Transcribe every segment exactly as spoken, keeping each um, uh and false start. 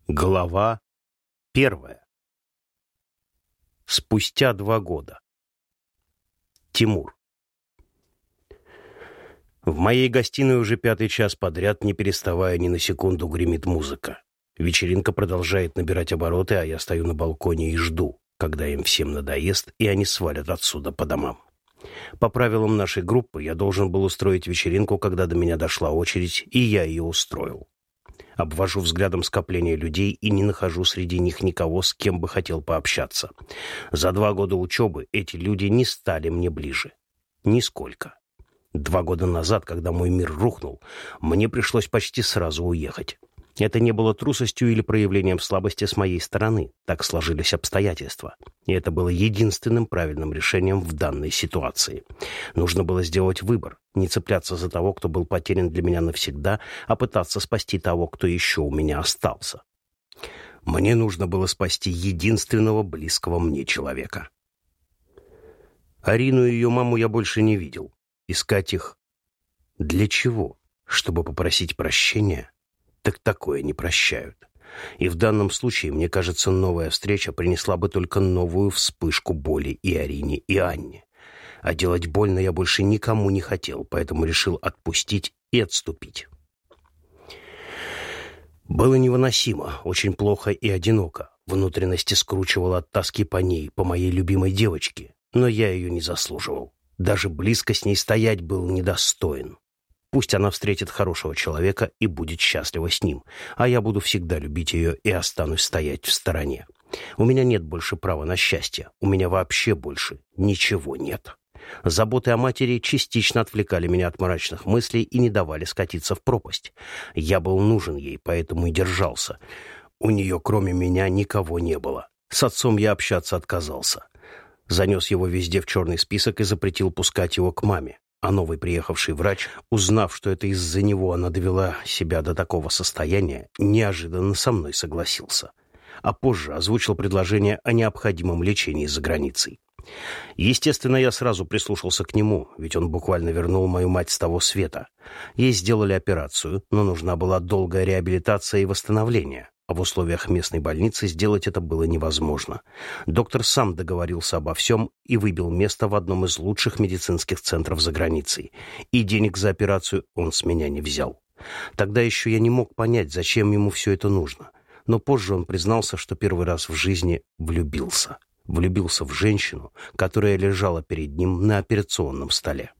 Глава первая. Спустя два года. Тимур. В моей гостиной уже пятый час подряд, не переставая ни на секунду, гремит музыка. Вечеринка продолжает набирать обороты, а я стою на балконе и жду, когда им всем надоест, и они свалят отсюда по домам. По правилам нашей группы я должен был устроить вечеринку, когда до меня дошла очередь, и я ее устроил. Обвожу взглядом скопление людей и не нахожу среди них никого, с кем бы хотел пообщаться. За два года учебы эти люди не стали мне ближе. Нисколько. Два года назад, когда мой мир рухнул, мне пришлось почти сразу уехать. Это не было трусостью или проявлением слабости с моей стороны. Так сложились обстоятельства. И это было единственным правильным решением в данной ситуации. Нужно было сделать выбор. Не цепляться за того, кто был потерян для меня навсегда, а пытаться спасти того, кто еще у меня остался. Мне нужно было спасти единственного близкого мне человека. Арину и ее маму я больше не видел. Искать их для чего? Чтобы попросить прощения? Так такое не прощают. И в данном случае, мне кажется, новая встреча принесла бы только новую вспышку боли и Арине, и Анне. А делать больно я больше никому не хотел, поэтому решил отпустить и отступить. Было невыносимо, очень плохо и одиноко. Внутренности скручивало от тоски по ней, по моей любимой девочке. Но я ее не заслуживал. Даже близко с ней стоять был недостоин. Пусть она встретит хорошего человека и будет счастлива с ним, а я буду всегда любить ее и останусь стоять в стороне. У меня нет больше права на счастье, у меня вообще больше ничего нет. Заботы о матери частично отвлекали меня от мрачных мыслей и не давали скатиться в пропасть. Я был нужен ей, поэтому и держался. У нее, кроме меня, никого не было. С отцом я общаться отказался. Занес его везде в черный список и запретил пускать его к маме. А новый приехавший врач, узнав, что это из-за него она довела себя до такого состояния, неожиданно со мной согласился. А позже озвучил предложение о необходимом лечении за границей. Естественно, я сразу прислушался к нему, ведь он буквально вернул мою мать с того света. Ей сделали операцию, но нужна была долгая реабилитация и восстановление. А в условиях местной больницы сделать это было невозможно. Доктор сам договорился обо всем и выбил место в одном из лучших медицинских центров за границей. И денег за операцию он с меня не взял. Тогда еще я не мог понять, зачем ему все это нужно. Но позже он признался, что первый раз в жизни влюбился. Влюбился в женщину, которая лежала перед ним на операционном столе.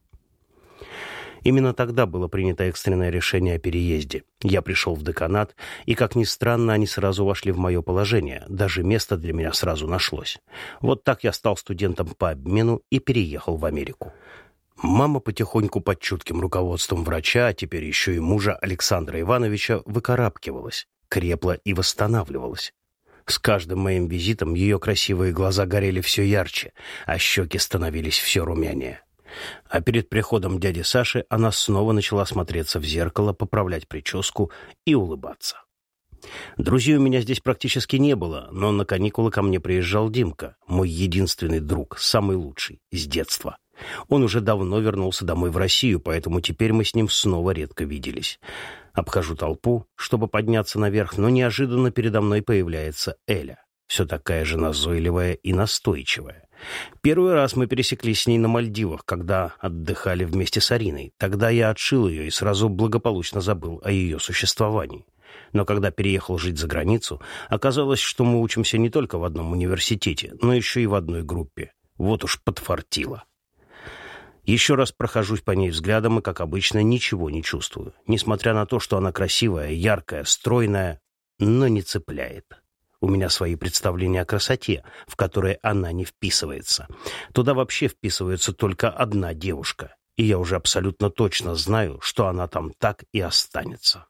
Именно тогда было принято экстренное решение о переезде. Я пришел в деканат, и, как ни странно, они сразу вошли в мое положение. Даже место для меня сразу нашлось. Вот так я стал студентом по обмену и переехал в Америку. Мама потихоньку под чутким руководством врача, а теперь еще и мужа Александра Ивановича, выкарабкивалась, крепла и восстанавливалась. С каждым моим визитом ее красивые глаза горели все ярче, а щеки становились все румянее. А перед приходом дяди Саши она снова начала смотреться в зеркало, поправлять прическу и улыбаться. Друзей у меня здесь практически не было, но на каникулы ко мне приезжал Димка, мой единственный друг, самый лучший, с детства. Он уже давно вернулся домой в Россию, поэтому теперь мы с ним снова редко виделись. Обхожу толпу, чтобы подняться наверх, но неожиданно передо мной появляется Эля, все такая же назойливая и настойчивая. Первый раз мы пересеклись с ней на Мальдивах, когда отдыхали вместе с Ариной. Тогда я отшил ее и сразу благополучно забыл о ее существовании. Но когда переехал жить за границу, оказалось, что мы учимся не только в одном университете, но еще и в одной группе. Вот уж подфартило. Еще раз прохожусь по ней взглядом и, как обычно, ничего не чувствую. Несмотря на то, что она красивая, яркая, стройная, но не цепляет. У меня свои представления о красоте, в которые она не вписывается. Туда вообще вписывается только одна девушка, и я уже абсолютно точно знаю, что она там так и останется.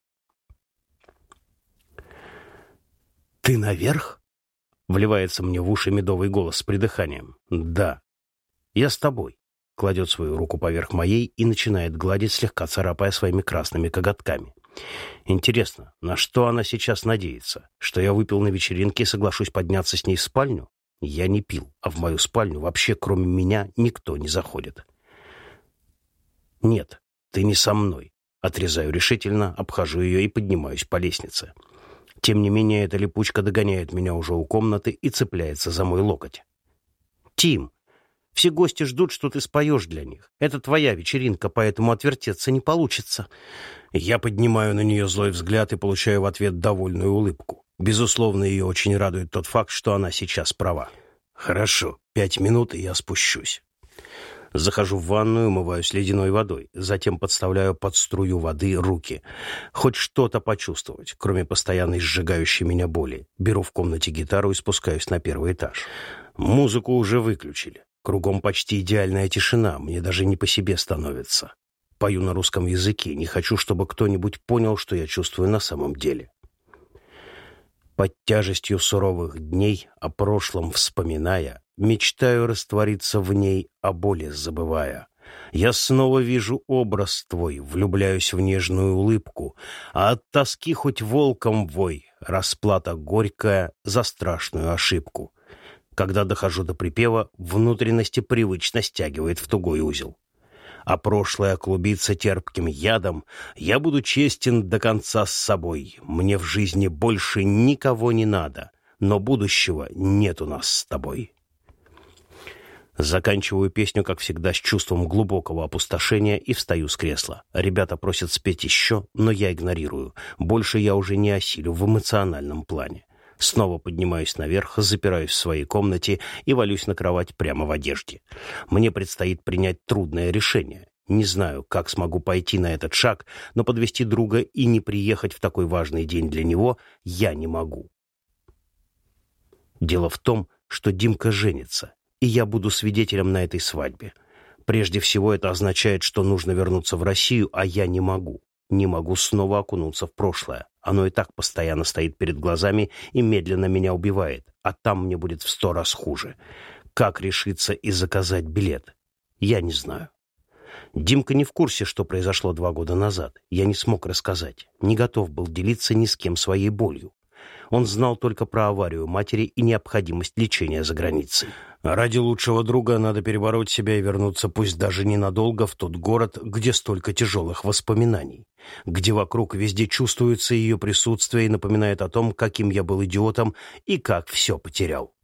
«Ты наверх?» — вливается мне в уши медовый голос с придыханием. «Да. Я с тобой». Кладет свою руку поверх моей и начинает гладить, слегка царапая своими красными коготками. Интересно, на что она сейчас надеется? Что я выпил на вечеринке и соглашусь подняться с ней в спальню? Я не пил, а в мою спальню вообще кроме меня никто не заходит. «Нет, ты не со мной». Отрезаю решительно, обхожу ее и поднимаюсь по лестнице. Тем не менее, эта липучка догоняет меня уже у комнаты и цепляется за мой локоть. «Тим, все гости ждут, что ты споешь для них. Это твоя вечеринка, поэтому отвертеться не получится». Я поднимаю на нее злой взгляд и получаю в ответ довольную улыбку. Безусловно, ее очень радует тот факт, что она сейчас права. «Хорошо, пять минут, и я спущусь». Захожу в ванную, умываюсь ледяной водой, затем подставляю под струю воды руки. Хоть что-то почувствовать, кроме постоянной сжигающей меня боли. Беру в комнате гитару и спускаюсь на первый этаж. Музыку уже выключили. Кругом почти идеальная тишина, мне даже не по себе становится. Пою на русском языке, не хочу, чтобы кто-нибудь понял, что я чувствую на самом деле. Под тяжестью суровых дней, о прошлом вспоминая, мечтаю раствориться в ней, о боли забывая. Я снова вижу образ твой, влюбляюсь в нежную улыбку, а от тоски хоть волком вой, расплата горькая за страшную ошибку. Когда дохожу до припева, внутренности привычно стягивает в тугой узел. А прошлое клубится терпким ядом, я буду честен до конца с собой. Мне в жизни больше никого не надо, но будущего нет у нас с тобой. Заканчиваю песню, как всегда, с чувством глубокого опустошения и встаю с кресла. Ребята просят спеть еще, но я игнорирую. Больше я уже не осилю в эмоциональном плане. Снова поднимаюсь наверх, запираюсь в своей комнате и валюсь на кровать прямо в одежде. Мне предстоит принять трудное решение. Не знаю, как смогу пойти на этот шаг, но подвести друга и не приехать в такой важный день для него я не могу. Дело в том, что Димка женится, и я буду свидетелем на этой свадьбе. Прежде всего, это означает, что нужно вернуться в Россию, а я не могу. Не могу снова окунуться в прошлое. Оно и так постоянно стоит перед глазами и медленно меня убивает, а там мне будет в сто раз хуже. Как решиться и заказать билет? Я не знаю. Димка не в курсе, что произошло два года назад. Я не смог рассказать, не готов был делиться ни с кем своей болью. Он знал только про аварию матери и необходимость лечения за границей. А ради лучшего друга надо перебороть себя и вернуться, пусть даже ненадолго, в тот город, где столько тяжелых воспоминаний, где вокруг везде чувствуется ее присутствие и напоминает о том, каким я был идиотом и как все потерял.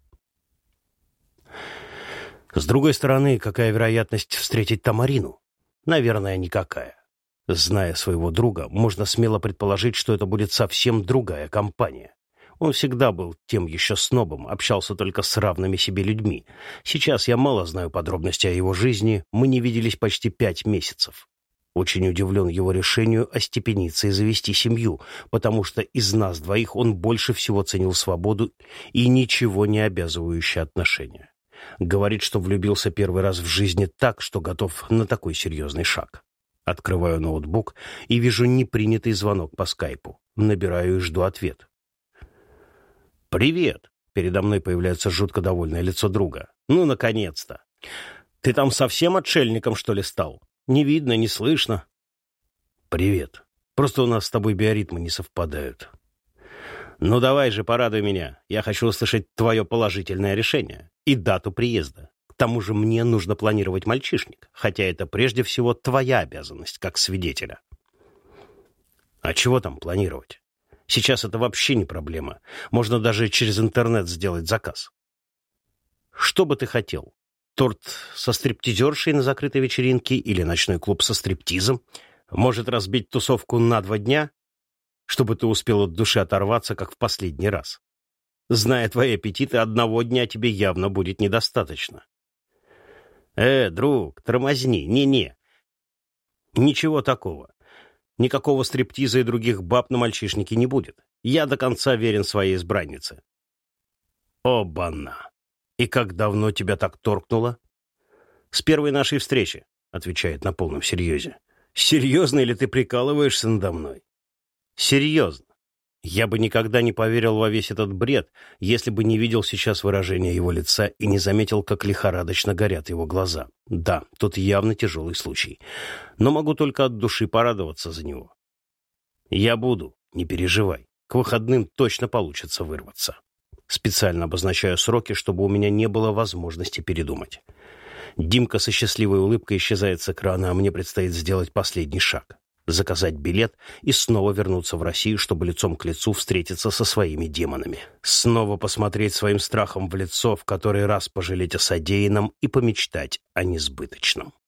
С другой стороны, какая вероятность встретить Тамарину? Наверное, никакая. Зная своего друга, можно смело предположить, что это будет совсем другая компания. Он всегда был тем еще снобом, общался только с равными себе людьми. Сейчас я мало знаю подробностей о его жизни, мы не виделись почти пять месяцев. Очень удивлен его решению остепениться и завести семью, потому что из нас двоих он больше всего ценил свободу и ничего не обязывающие отношения. Говорит, что влюбился первый раз в жизни так, что готов на такой серьезный шаг. Открываю ноутбук и вижу непринятый звонок по скайпу. Набираю и жду ответ. «Привет!» — передо мной появляется жутко довольное лицо друга. «Ну, наконец-то! Ты там совсем отшельником, что ли, стал? Не видно, не слышно». «Привет. Просто у нас с тобой биоритмы не совпадают». «Ну, давай же, порадуй меня. Я хочу услышать твое положительное решение и дату приезда. К тому же мне нужно планировать мальчишник, хотя это прежде всего твоя обязанность, как свидетеля». «А чего там планировать? Сейчас это вообще не проблема. Можно даже через интернет сделать заказ». «Что бы ты хотел? Торт со стриптизершей на закрытой вечеринке или ночной клуб со стриптизом? Может, разбить тусовку на два дня, чтобы ты успел от души оторваться, как в последний раз? Зная твои аппетиты, одного дня тебе явно будет недостаточно». «Э, друг, тормозни, не-не. Ничего такого. Никакого стриптиза и других баб на мальчишнике не будет. Я до конца верен своей избраннице». «Обана! И как давно тебя так торкнуло?» «С первой нашей встречи», — отвечает на полном серьезе. «Серьезно или ты прикалываешься надо мной?» «Серьезно. Я бы никогда не поверил во весь этот бред, если бы не видел сейчас выражение его лица и не заметил, как лихорадочно горят его глаза. Да, тут явно тяжелый случай, но могу только от души порадоваться за него. Я буду, не переживай, к выходным точно получится вырваться. Специально обозначаю сроки, чтобы у меня не было возможности передумать. Димка со счастливой улыбкой исчезает с экрана, а мне предстоит сделать последний шаг. заказать билет и снова вернуться в Россию, чтобы лицом к лицу встретиться со своими демонами. Снова посмотреть своим страхом в лицо, в который раз пожалеть о содеянном и помечтать о несбыточном.